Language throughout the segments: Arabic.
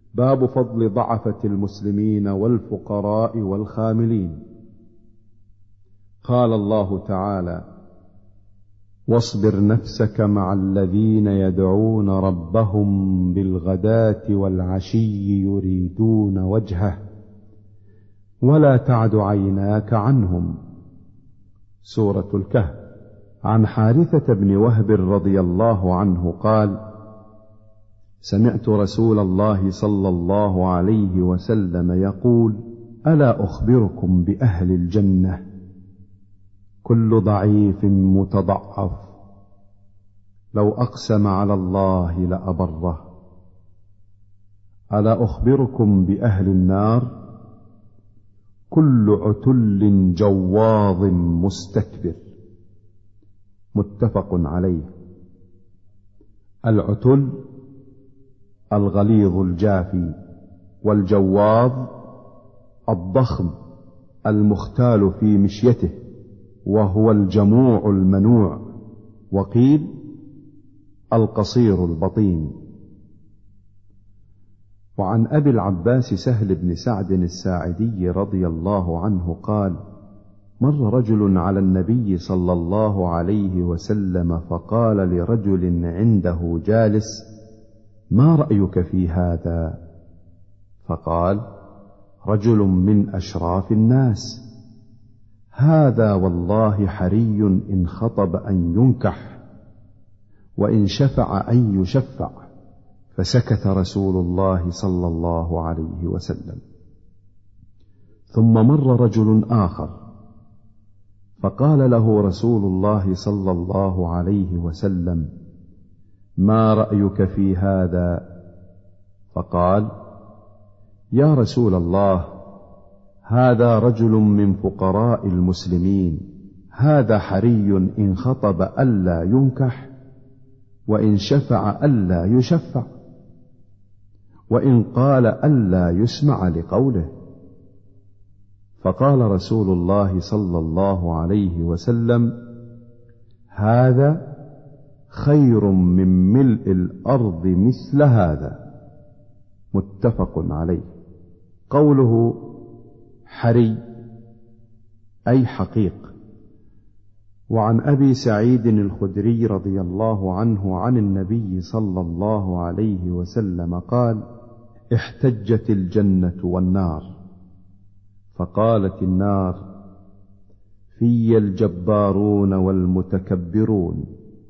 باب فضل ضعفة المسلمين والفقراء والخاملين. قال الله تعالى: واصبر نفسك مع الذين يدعون ربهم بالغداة والعشي يريدون وجهه ولا تعد عيناك عنهم. سورة الكهف. عن حارثة بن وهب رضي الله عنه قال: سمعت رسول الله صلى الله عليه وسلم يقول: ألا أخبركم بأهل الجنة؟ كل ضعيف متضعف لو أقسم على الله لأبره. ألا أخبركم بأهل النار؟ كل عتل جواظ مستكبر. متفق عليه. العتل الغليظ الجافي، والجواظ الضخم المختال في مشيته، وهو الجموع المنوع، وقيل القصير البطين. وعن أبي العباس سهل بن سعد الساعدي رضي الله عنه قال: مر رجل على النبي صلى الله عليه وسلم فقال لرجل عنده جالس: ما رأيك في هذا؟ فقال: رجل من أشراف الناس، هذا والله حري إن خطب أن ينكح، وإن شفع أن يشفع. فسكت رسول الله صلى الله عليه وسلم. ثم مر رجل آخر فقال له رسول الله صلى الله عليه وسلم: ما رأيك في هذا؟ فقال: يا رسول الله، هذا رجل من فقراء المسلمين، هذا حري إن خطب ألا ينكح، وإن شفع ألا يشفع، وإن قال ألا يسمع لقوله. فقال رسول الله صلى الله عليه وسلم: هذا خير من ملء الأرض مثل هذا. متفق عليه. قوله حري أي حقيق. وعن أبي سعيد الخدري رضي الله عنه عن النبي صلى الله عليه وسلم قال: احتجت الجنة والنار، فقالت النار: في الجبارون والمتكبرون.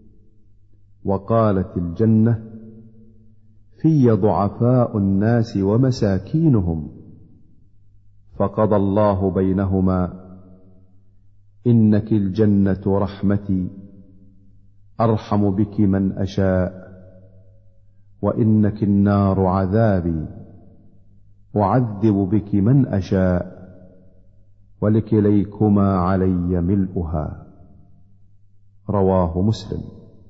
وقالت الجنة: في ضعفاء الناس ومساكينهم. فقضى الله بينهما: إنك الجنة رحمتي أرحم بك من أشاء، وإنك النار عذابي أعذب بك من أشاء، ولكليكما علي ملؤها. رواه مسلم.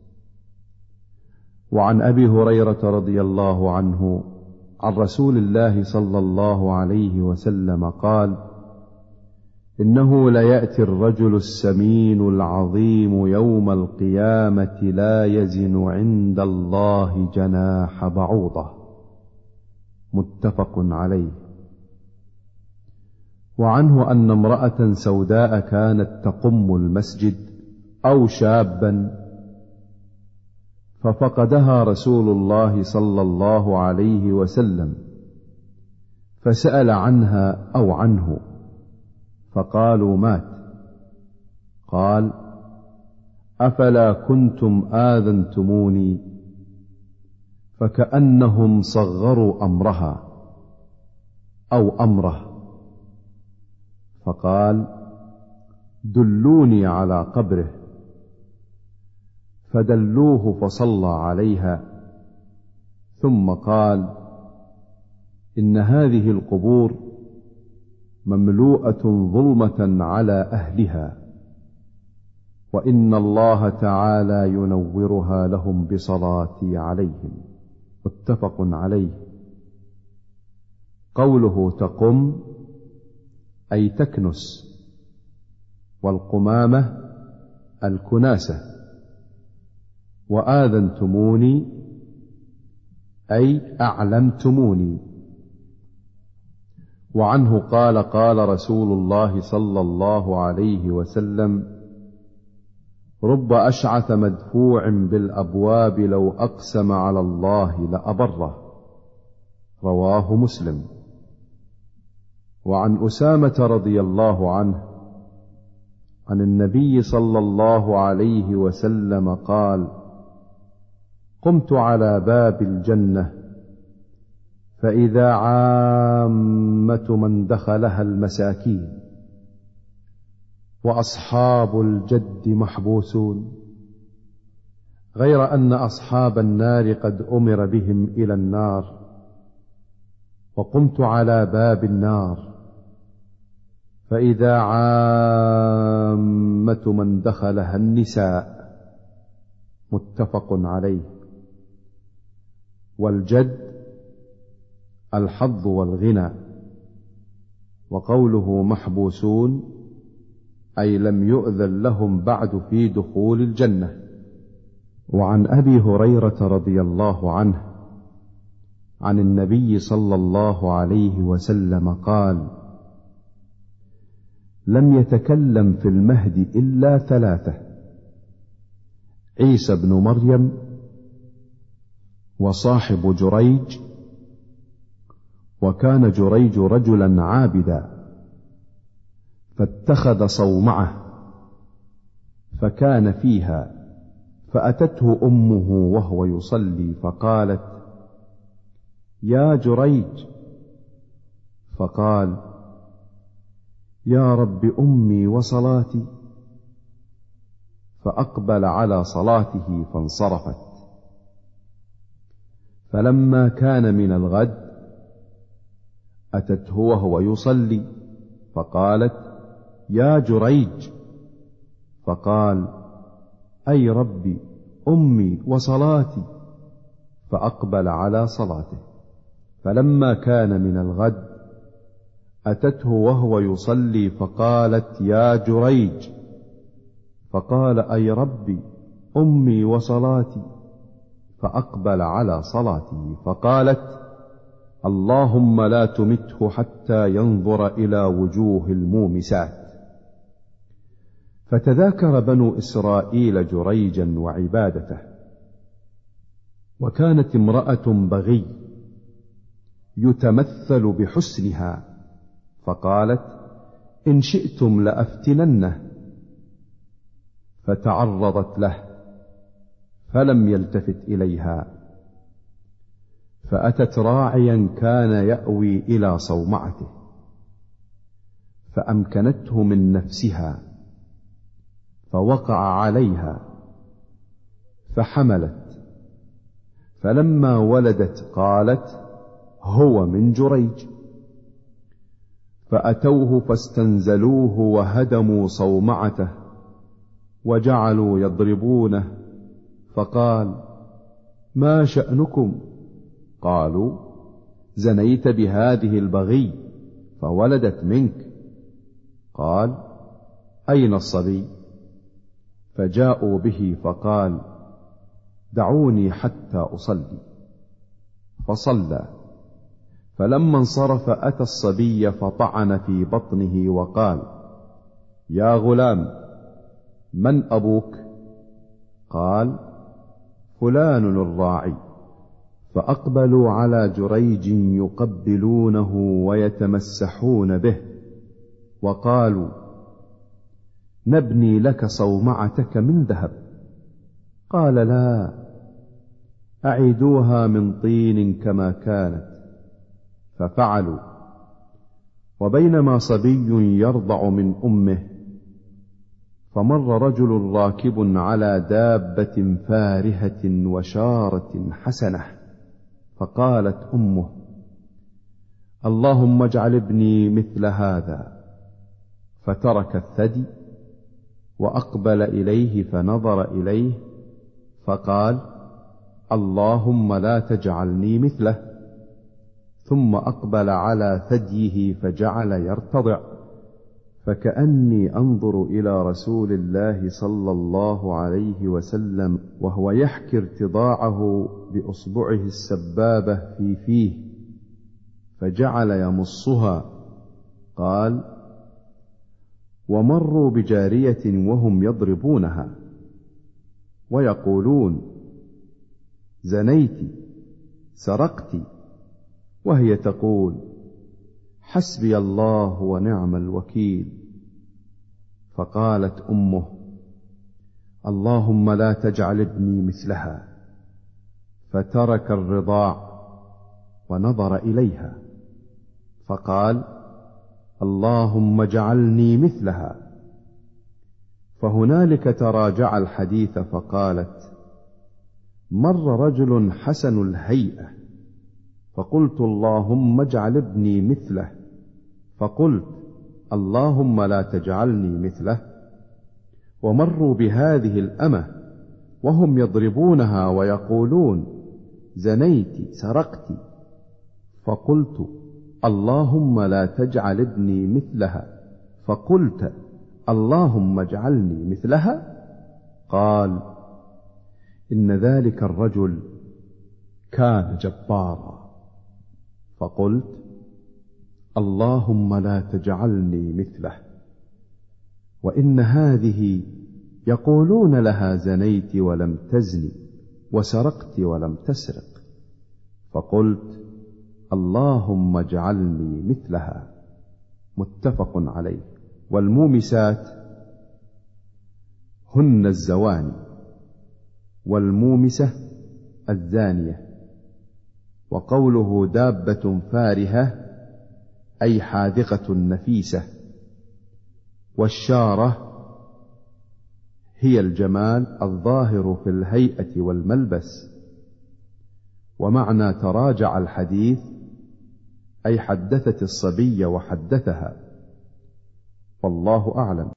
وعن أبي هريرة رضي الله عنه عن رسول الله صلى الله عليه وسلم قال: إنه ليأتي الرجل السمين العظيم يوم القيامة لا يزن عند الله جناح بعوضة. متفق عليه. وعنه أن امرأة سوداء كانت تقم المسجد أو شابا، ففقدها رسول الله صلى الله عليه وسلم، فسأل عنها أو عنه، فقالوا: مات. قال: أفلا كنتم آذنتموني؟ فكأنهم صغروا أمرها أو أمره. فقال: دلوني على قبره. فدلوه فصلى عليها، ثم قال: إن هذه القبور مملوءة ظلمة على أهلها، وإن الله تعالى ينورها لهم بصلاتي عليهم. متفق عليه. قوله تقم أي تكنس، والقمامة الكناسة. وآذنتموني أي أعلمتموني، وعنه قال: قال رسول الله صلى الله عليه وسلم: رب أشعث مدفوع بالأبواب لو أقسم على الله لأبره. رواه مسلم. وعن أسامة رضي الله عنه عن النبي صلى الله عليه وسلم قال: قمت على باب الجنة فإذا عامة من دخلها المساكين، وأصحاب الجد محبوسون، غير أن أصحاب النار قد أمر بهم إلى النار. وقمت على باب النار فإذا عامة من دخلها النساء. متفق عليه. والجد الحظ والغنى. وقوله محبوسون أي لم يؤذن لهم بعد في دخول الجنة. وعن أبي هريرة رضي الله عنه عن النبي صلى الله عليه وسلم قال: لم يتكلم في المهد إلا ثلاثة: عيسى بن مريم، وصاحب جريج، وكان جريج رجلا عابدا فاتخذ صومعة فكان فيها، فأتته أمه وهو يصلي فقالت: يا جريج، فقال: يا رب أمي وصلاتي، فأقبل على صلاته فانصرفت. فلما كان من الغد أتته وهو يصلي فقالت: يا جريج، فقال: أي ربي أمي وصلاتي، فأقبل على صلاته. فلما كان من الغد أتته وهو يصلي فقالت: يا جريج، فقال: أي ربي أمي وصلاتي، فأقبل على صلاته. فقالت: اللهم لا تمته حتى ينظر إلى وجوه المومسات. فتذاكر بنو إسرائيل جريجا وعبادته. وكانت امرأة بغي يتمثل بحسنها، فقالت: إن شئتم لأفتننه. فتعرضت له فلم يلتفت إليها، فأتت راعيا كان يأوي إلى صومعته فأمكنته من نفسها، فوقع عليها فحملت. فلما ولدت قالت: هو من جريج. فأتوه فاستنزلوه وهدموا صومعته وجعلوا يضربونه، فقال: ما شأنكم؟ قالوا: زنيت بهذه البغي فولدت منك. قال: أين الصبي؟ فجاءوا به فقال: دعوني حتى أصلي. فصلى. فلما انصرف أتى الصبي فطعن في بطنه وقال: يا غلام، من أبوك؟ قال: فلان الراعي. فأقبلوا على جريج يقبلونه ويتمسحون به، وقالوا: نبني لك صومعتك من ذهب. قال: لا، أعيدوها من طين كما كانت. ففعلوا. وبينما صبي يرضع من أمه، فمر رجل راكب على دابة فارهة وشارة حسنة، فقالت أمه: اللهم اجعل ابني مثل هذا. فترك الثدي وأقبل إليه فنظر إليه فقال: اللهم لا تجعلني مثله. ثم أقبل على ثديه فجعل يرتضع، فكأني أنظر إلى رسول الله صلى الله عليه وسلم وهو يحكي ارتضاعه بأصبعه السبابة في فيه، فجعل يمصها قال: ومروا بجارية وهم يضربونها ويقولون: زنيت، سرقت، وهي تقول: حسبي الله ونعم الوكيل. فقالت أمه: اللهم لا تجعل ابني مثلها. فترك الرضاع ونظر إليها فقال: اللهم اجعلني مثلها. فهنالك تراجع الحديث فقالت: مر رجل حسن الهيئة فقلت: اللهم اجعل ابني مثله، فقلت: اللهم لا تجعلني مثله. ومروا بهذه الأمة وهم يضربونها ويقولون: زنيت، سرقت، فقلت: اللهم لا تجعل ابني مثلها، فقلت: اللهم اجعلني مثلها. قال: إن ذلك الرجل كان جبارا. فقلت: اللهم لا تجعلني مثله. وإن هذه يقولون لها: زنيت ولم تزني، وسرقت ولم تسرق. فقلت: اللهم اجعلني مثلها. متفق عليه. والمومسات هن الزواني، والمومسة الزانية. وقوله دابة فارهة أي حاذقة نفيسة. والشارة هي الجمال الظاهر في الهيئة والملبس. ومعنى تراجع الحديث أي حدثت الصبي وحدثها. والله أعلم.